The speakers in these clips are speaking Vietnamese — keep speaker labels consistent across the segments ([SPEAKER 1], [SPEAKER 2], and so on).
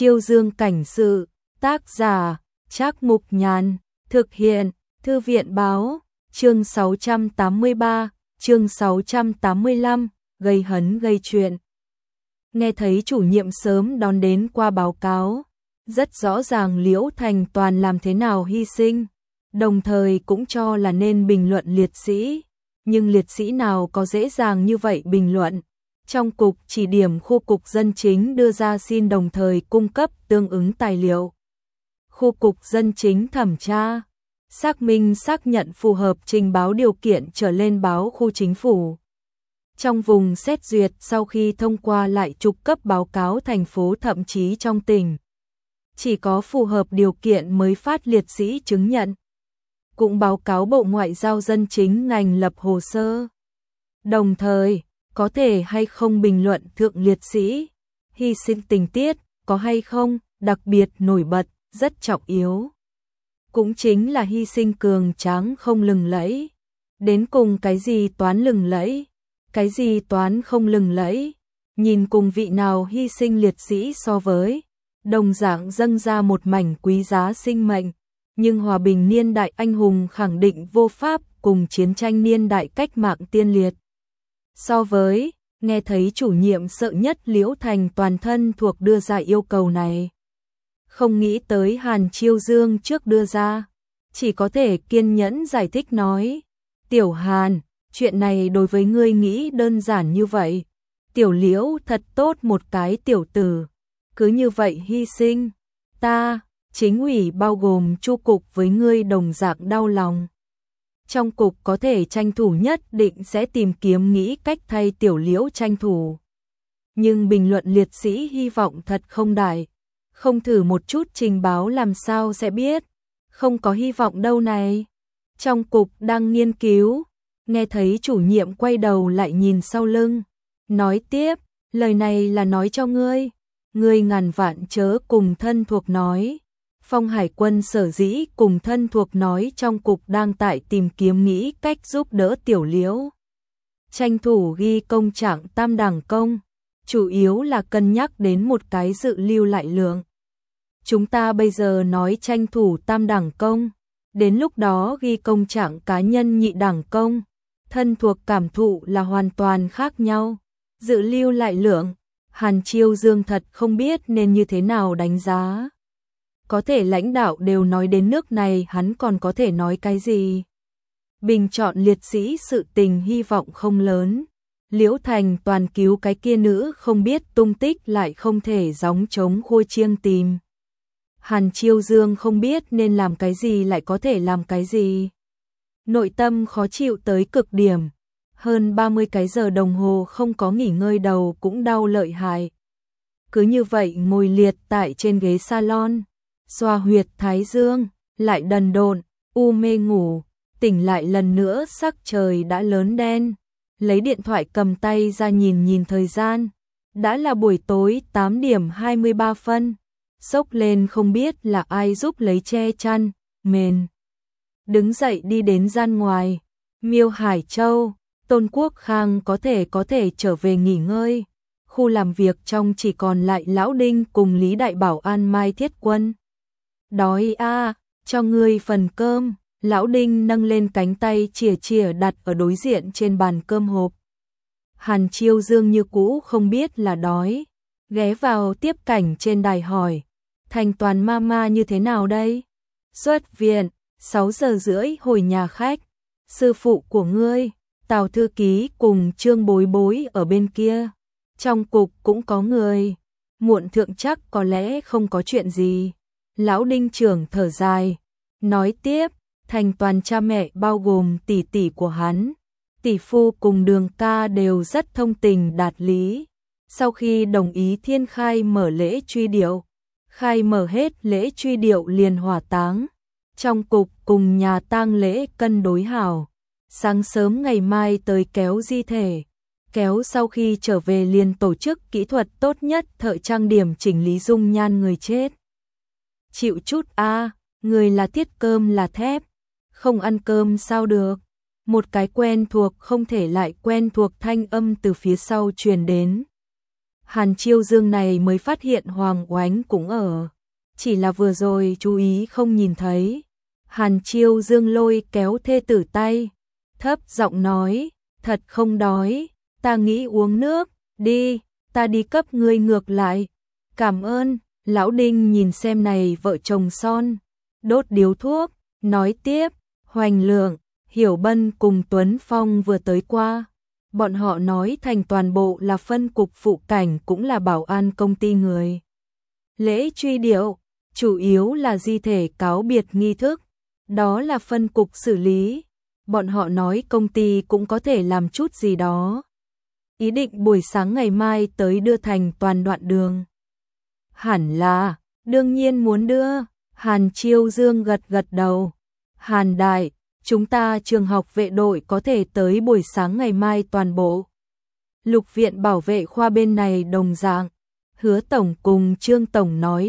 [SPEAKER 1] Chiêu Dương cảnh sự, tác giả, Trác Mục Nhàn, thực hiện, Thư viện báo, chương 683, chương 685, gây hấn gây chuyện. Nghe thấy chủ nhiệm sớm đón đến qua báo cáo, rất rõ ràng Liễu Thành Toàn làm thế nào hy sinh, đồng thời cũng cho là nên bình luận liệt sĩ, nhưng liệt sĩ nào có dễ dàng như vậy bình luận. Trong cục chỉ điểm khu cục dân chính đưa ra xin đồng thời cung cấp tương ứng tài liệu. Khu cục dân chính thẩm tra, xác minh xác nhận phù hợp trình báo điều kiện trở lên báo khu chính phủ. Trong vùng xét duyệt sau khi thông qua lại trục cấp báo cáo thành phố thậm chí trong tỉnh. Chỉ có phù hợp điều kiện mới phát liệt sĩ chứng nhận. Cũng báo cáo Bộ Ngoại giao dân chính ngành lập hồ sơ. Đồng thời, có thể hay không bình luận thượng liệt sĩ, hy sinh tình tiết, có hay không, đặc biệt nổi bật, rất trọng yếu. Cũng chính là hy sinh cường tráng không lừng lẫy. Đến cùng cái gì toán lừng lẫy, cái gì toán không lừng lẫy, nhìn cùng vị nào hy sinh liệt sĩ so với, đồng dạng dâng ra một mảnh quý giá sinh mệnh, nhưng hòa bình niên đại anh hùng khẳng định vô pháp cùng chiến tranh niên đại cách mạng tiên liệt. So với, nghe thấy chủ nhiệm sợ nhất Liễu Thành Toàn thân thuộc đưa ra yêu cầu này. Không nghĩ tới Hàn Chiêu Dương trước đưa ra, chỉ có thể kiên nhẫn giải thích nói, Tiểu Hàn, chuyện này đối với ngươi nghĩ đơn giản như vậy, Tiểu Liễu thật tốt một cái tiểu tử, cứ như vậy hy sinh, ta, chính ủy bao gồm chu cục với ngươi đồng dạng đau lòng. Trong cục có thể tranh thủ nhất định sẽ tìm kiếm nghĩ cách thay Tiểu Liễu tranh thủ. Nhưng bình luận liệt sĩ hy vọng thật không đại, không thử một chút trình báo làm sao sẽ biết, không có hy vọng đâu này. Trong cục đang nghiên cứu, nghe thấy chủ nhiệm quay đầu lại nhìn sau lưng, nói tiếp, lời này là nói cho ngươi ngàn vạn chớ cùng thân thuộc nói. Phong Hải quân sở dĩ cùng thân thuộc nói trong cục đang tại tìm kiếm nghĩ cách giúp đỡ Tiểu Liễu. Tranh thủ ghi công trạng tam đẳng công, chủ yếu là cân nhắc đến một cái dự lưu lại lượng. Chúng ta bây giờ nói tranh thủ tam đẳng công, đến lúc đó ghi công trạng cá nhân nhị đẳng công, thân thuộc cảm thụ là hoàn toàn khác nhau. Dự lưu lại lượng, Hàn Chiêu Dương thật không biết nên như thế nào đánh giá. Có thể lãnh đạo đều nói đến nước này hắn còn có thể nói cái gì. Bình chọn liệt sĩ sự tình hy vọng không lớn. Liễu Thành Toàn cứu cái kia nữ không biết tung tích lại không thể gióng trống khua chiêng tìm. Hàn Chiêu Dương không biết nên làm cái gì lại có thể làm cái gì. Nội tâm khó chịu tới cực điểm. Hơn 30 cái giờ đồng hồ không có nghỉ ngơi đầu cũng đau lợi hại. Cứ như vậy ngồi liệt tại trên ghế salon. Xoa huyệt thái dương, lại đần độn, u mê ngủ, tỉnh lại lần nữa sắc trời đã lớn đen. Lấy điện thoại cầm tay ra nhìn thời gian. Đã là buổi tối 8 điểm 23 phân. Sốc lên không biết là ai giúp lấy che chăn, mền. Đứng dậy đi đến gian ngoài. Miêu Hải Châu, Tôn Quốc Khang có thể trở về nghỉ ngơi. Khu làm việc trong chỉ còn lại Lão Đinh cùng Lý Đại Bảo An Mai Thiết Quân. Đói a, cho ngươi phần cơm. Lão Đinh nâng lên cánh tay chìa đặt ở đối diện trên bàn cơm hộp. Hàn Chiêu Dương như cũ không biết là đói, ghé vào tiếp cảnh trên đài hỏi, Thành Toàn mama như thế nào đây? Xuất viện, 6 giờ rưỡi hồi nhà khách. Sư phụ của ngươi, Tào thư ký cùng Trương Bối Bối ở bên kia. Trong cục cũng có người, muộn thượng chắc có lẽ không có chuyện gì. Lão Đinh trưởng thở dài, nói tiếp, Thành Toàn cha mẹ bao gồm tỷ tỷ của hắn, tỷ phu cùng Đường ca đều rất thông tình đạt lý. Sau khi đồng ý thiên khai mở lễ truy điệu, khai mở hết lễ truy điệu liền hỏa táng. Trong cục cùng nhà tang lễ cân đối hảo, sáng sớm ngày mai tới kéo di thể. Kéo sau khi trở về liền tổ chức kỹ thuật tốt nhất thợ trang điểm chỉnh lý dung nhan người chết. Chịu chút a, người là thiết cơm là thép, không ăn cơm sao được. Một cái quen thuộc không thể lại quen thuộc thanh âm từ phía sau truyền đến. Hàn Chiêu Dương này mới phát hiện Hoàng Oánh cũng ở. Chỉ là vừa rồi chú ý không nhìn thấy. Hàn Chiêu Dương lôi kéo thê tử tay, thấp giọng nói, thật không đói, ta nghĩ uống nước, đi, ta đi cấp ngươi ngược lại. Cảm ơn. Lão Đinh nhìn xem này vợ chồng son, đốt điếu thuốc, nói tiếp, Hoành Lượng, Hiểu Bân cùng Tuấn Phong vừa tới qua. Bọn họ nói thành toàn bộ là phân cục phụ cảnh cũng là bảo an công ty người. Lễ truy điệu, chủ yếu là di thể cáo biệt nghi thức, đó là phân cục xử lý. Bọn họ nói công ty cũng có thể làm chút gì đó. Ý định buổi sáng ngày mai tới đưa thành toàn đoạn đường. Hẳn là, đương nhiên muốn đưa. Hàn Chiêu Dương gật gật đầu. Hàn Đại, chúng ta trường học vệ đội có thể tới buổi sáng ngày mai toàn bộ. Lục viện bảo vệ khoa bên này đồng dạng. Hứa Tổng cùng Trương Tổng nói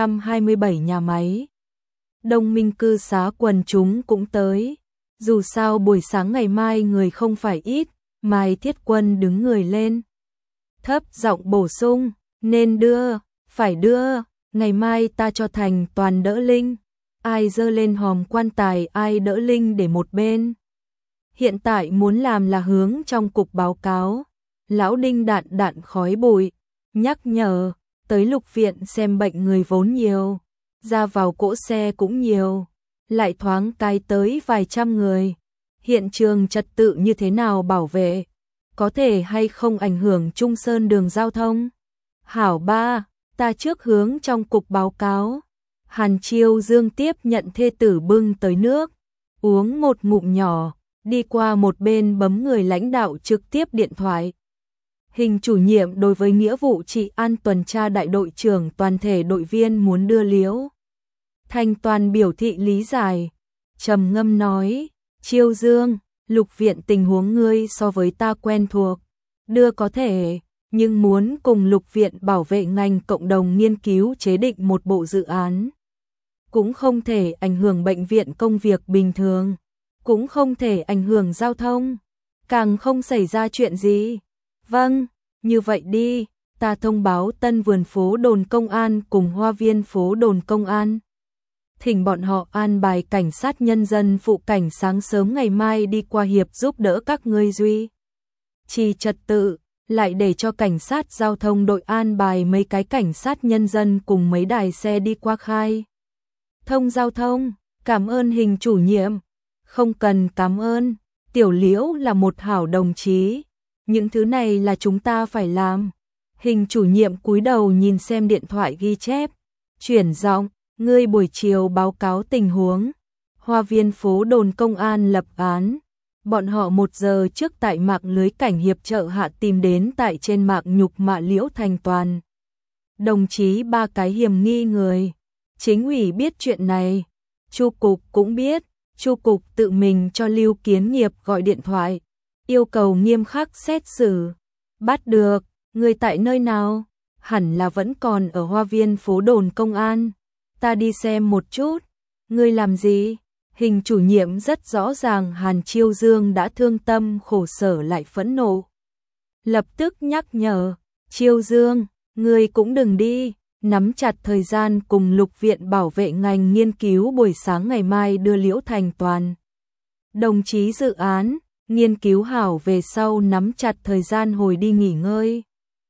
[SPEAKER 1] 527 nhà máy. Đông Minh cư xá quần chúng cũng tới. Dù sao buổi sáng ngày mai người không phải ít, Mai Thiết Quân đứng người lên. Thấp giọng bổ sung, nên đưa, phải đưa, ngày mai ta cho thành toàn đỡ Linh. Ai dơ lên hòm quan tài ai đỡ Linh để một bên. Hiện tại muốn làm là hướng trong cục báo cáo. Lão Đinh đạn đạn khói bụi, nhắc nhở, tới lục viện xem bệnh người vốn nhiều, ra vào cỗ xe cũng nhiều, lại thoáng cái tới vài trăm người. Hiện trường trật tự như thế nào bảo vệ, có thể hay không ảnh hưởng Trung Sơn đường giao thông. Hảo ba, ta trước hướng trong cục báo cáo. Hàn Chiêu Dương tiếp nhận thê tử bưng tới nước, uống một ngụm nhỏ, đi qua một bên bấm người lãnh đạo trực tiếp điện thoại. Hình chủ nhiệm đối với nghĩa vụ trị an tuần tra đại đội trưởng toàn thể đội viên muốn đưa Liễu Thanh Toàn biểu thị lý giải, trầm ngâm nói, Chiêu Dương, lục viện tình huống ngươi so với ta quen thuộc, đưa có thể, nhưng muốn cùng lục viện bảo vệ ngành cộng đồng nghiên cứu chế định một bộ dự án. Cũng không thể ảnh hưởng bệnh viện công việc bình thường, cũng không thể ảnh hưởng giao thông, càng không xảy ra chuyện gì. Vâng, như vậy đi, ta thông báo Tân Vườn phố đồn công an cùng Hoa viên phố đồn công an. Thỉnh bọn họ an bài cảnh sát nhân dân phụ cảnh sáng sớm ngày mai đi qua hiệp giúp đỡ các ngươi duy trì trật tự, lại để cho cảnh sát giao thông đội an bài mấy cái cảnh sát nhân dân cùng mấy đài xe đi qua khai thông giao thông. Cảm ơn hình chủ nhiệm. Không cần cảm ơn, Tiểu Liễu là một hảo đồng chí, những thứ này là chúng ta phải làm. Hình chủ nhiệm cúi đầu nhìn xem điện thoại ghi chép, chuyển giọng, ngươi buổi chiều báo cáo tình huống. Hoa viên phố đồn công an lập án. Bọn họ 1 giờ trước tại mạng lưới cảnh hiệp trợ hạ tìm đến tại trên mạng nhục mạ Liễu Thanh Toàn. Đồng chí 3 cái hiểm nghi người. Chính ủy biết chuyện này, Chu cục cũng biết, Chu cục tự mình cho Lưu Kiến Nghiệp gọi điện thoại, yêu cầu nghiêm khắc xét xử. Bắt được, người tại nơi nào? Hẳn là vẫn còn ở hoa viên phố đồn công an. Ta đi xem một chút. Ngươi làm gì? Hình chủ nhiệm rất rõ ràng Hàn Chiêu Dương đã thương tâm khổ sở lại phẫn nộ. Lập tức nhắc nhở, Chiêu Dương, ngươi cũng đừng đi, nắm chặt thời gian cùng lục viện bảo vệ ngành nghiên cứu buổi sáng ngày mai đưa Liễu Thanh Toàn. Đồng chí dự án, nghiên cứu hảo về sau nắm chặt thời gian hồi đi nghỉ ngơi.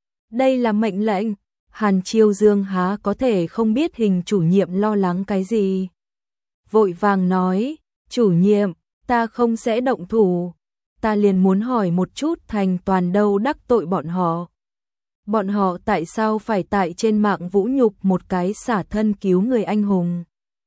[SPEAKER 1] Đây là mệnh lệnh, Hàn Chiêu Dương há có thể không biết hình chủ nhiệm lo lắng cái gì. Vội vàng nói, chủ nhiệm, ta không sẽ động thủ, ta liền muốn hỏi một chút Thanh Toàn đâu đắc tội bọn họ. Bọn họ tại sao phải tại trên mạng vũ nhục một cái xả thân cứu người anh hùng?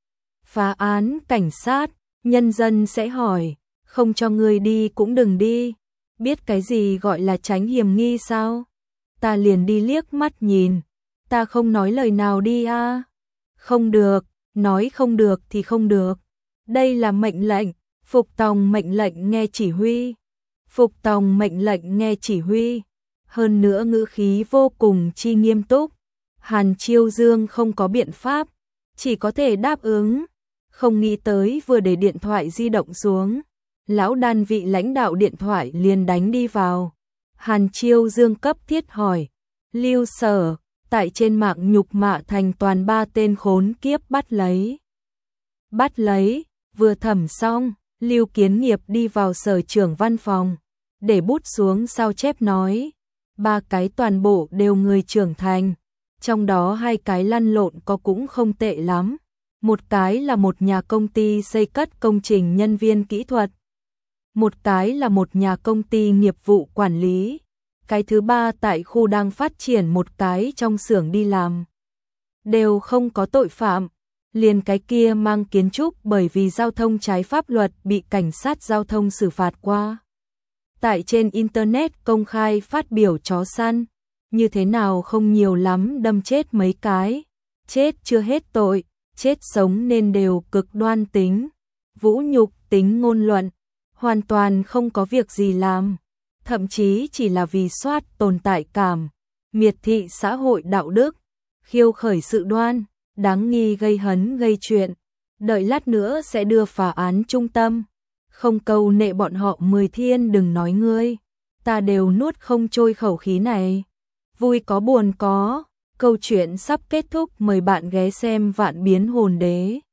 [SPEAKER 1] Phá án cảnh sát, nhân dân sẽ hỏi, không cho ngươi đi cũng đừng đi. Biết cái gì gọi là tránh hiểm nghi sao? Ta liền đi liếc mắt nhìn, ta không nói lời nào đi a. Không được, nói không được thì không được. Đây là mệnh lệnh, phục tòng mệnh lệnh nghe chỉ huy. Phục tòng mệnh lệnh nghe chỉ huy. Hơn nữa ngữ khí vô cùng chi nghiêm túc. Hàn Chiêu Dương không có biện pháp, chỉ có thể đáp ứng. Không nghĩ tới vừa để điện thoại di động xuống, lão đan vị lãnh đạo điện thoại liền đánh đi vào. Hàn Chiêu Dương cấp thiết hỏi, Lưu Sở, tại trên mạng nhục mạ thành toàn 3 tên khốn kiếp bắt lấy, vừa thẩm xong, Lưu Kiến Nghiệp đi vào sở trưởng văn phòng, để bút xuống sao chép nói, 3 cái toàn bộ đều người trưởng thành, trong đó 2 cái lăn lộn có cũng không tệ lắm, một cái là một nhà công ty xây cất công trình nhân viên kỹ thuật, một cái là một nhà công ty nghiệp vụ quản lý, cái thứ ba tại khu đang phát triển một cái trong xưởng đi làm, đều không có tội phạm. Liền cái kia mang kiến trúc bởi vì giao thông trái pháp luật bị cảnh sát giao thông xử phạt qua. Tại trên internet công khai phát biểu chó săn, như thế nào không nhiều lắm đâm chết mấy cái, chết chưa hết tội, chết sống nên đều cực đoan tính, vũ nhục tính ngôn luận, hoàn toàn không có việc gì làm, thậm chí chỉ là vì soát tồn tại cảm, miệt thị xã hội đạo đức, khiêu khởi sự đoan. Đáng nghi gây hấn gây chuyện, đợi lát nữa sẽ đưa phá án trung tâm, không câu nệ bọn họ 10 thiên đừng nói ngươi, ta đều nuốt không trôi khẩu khí này. Vui có buồn có, câu chuyện sắp kết thúc, mời bạn ghé xem Vạn Biến Hồn Đế.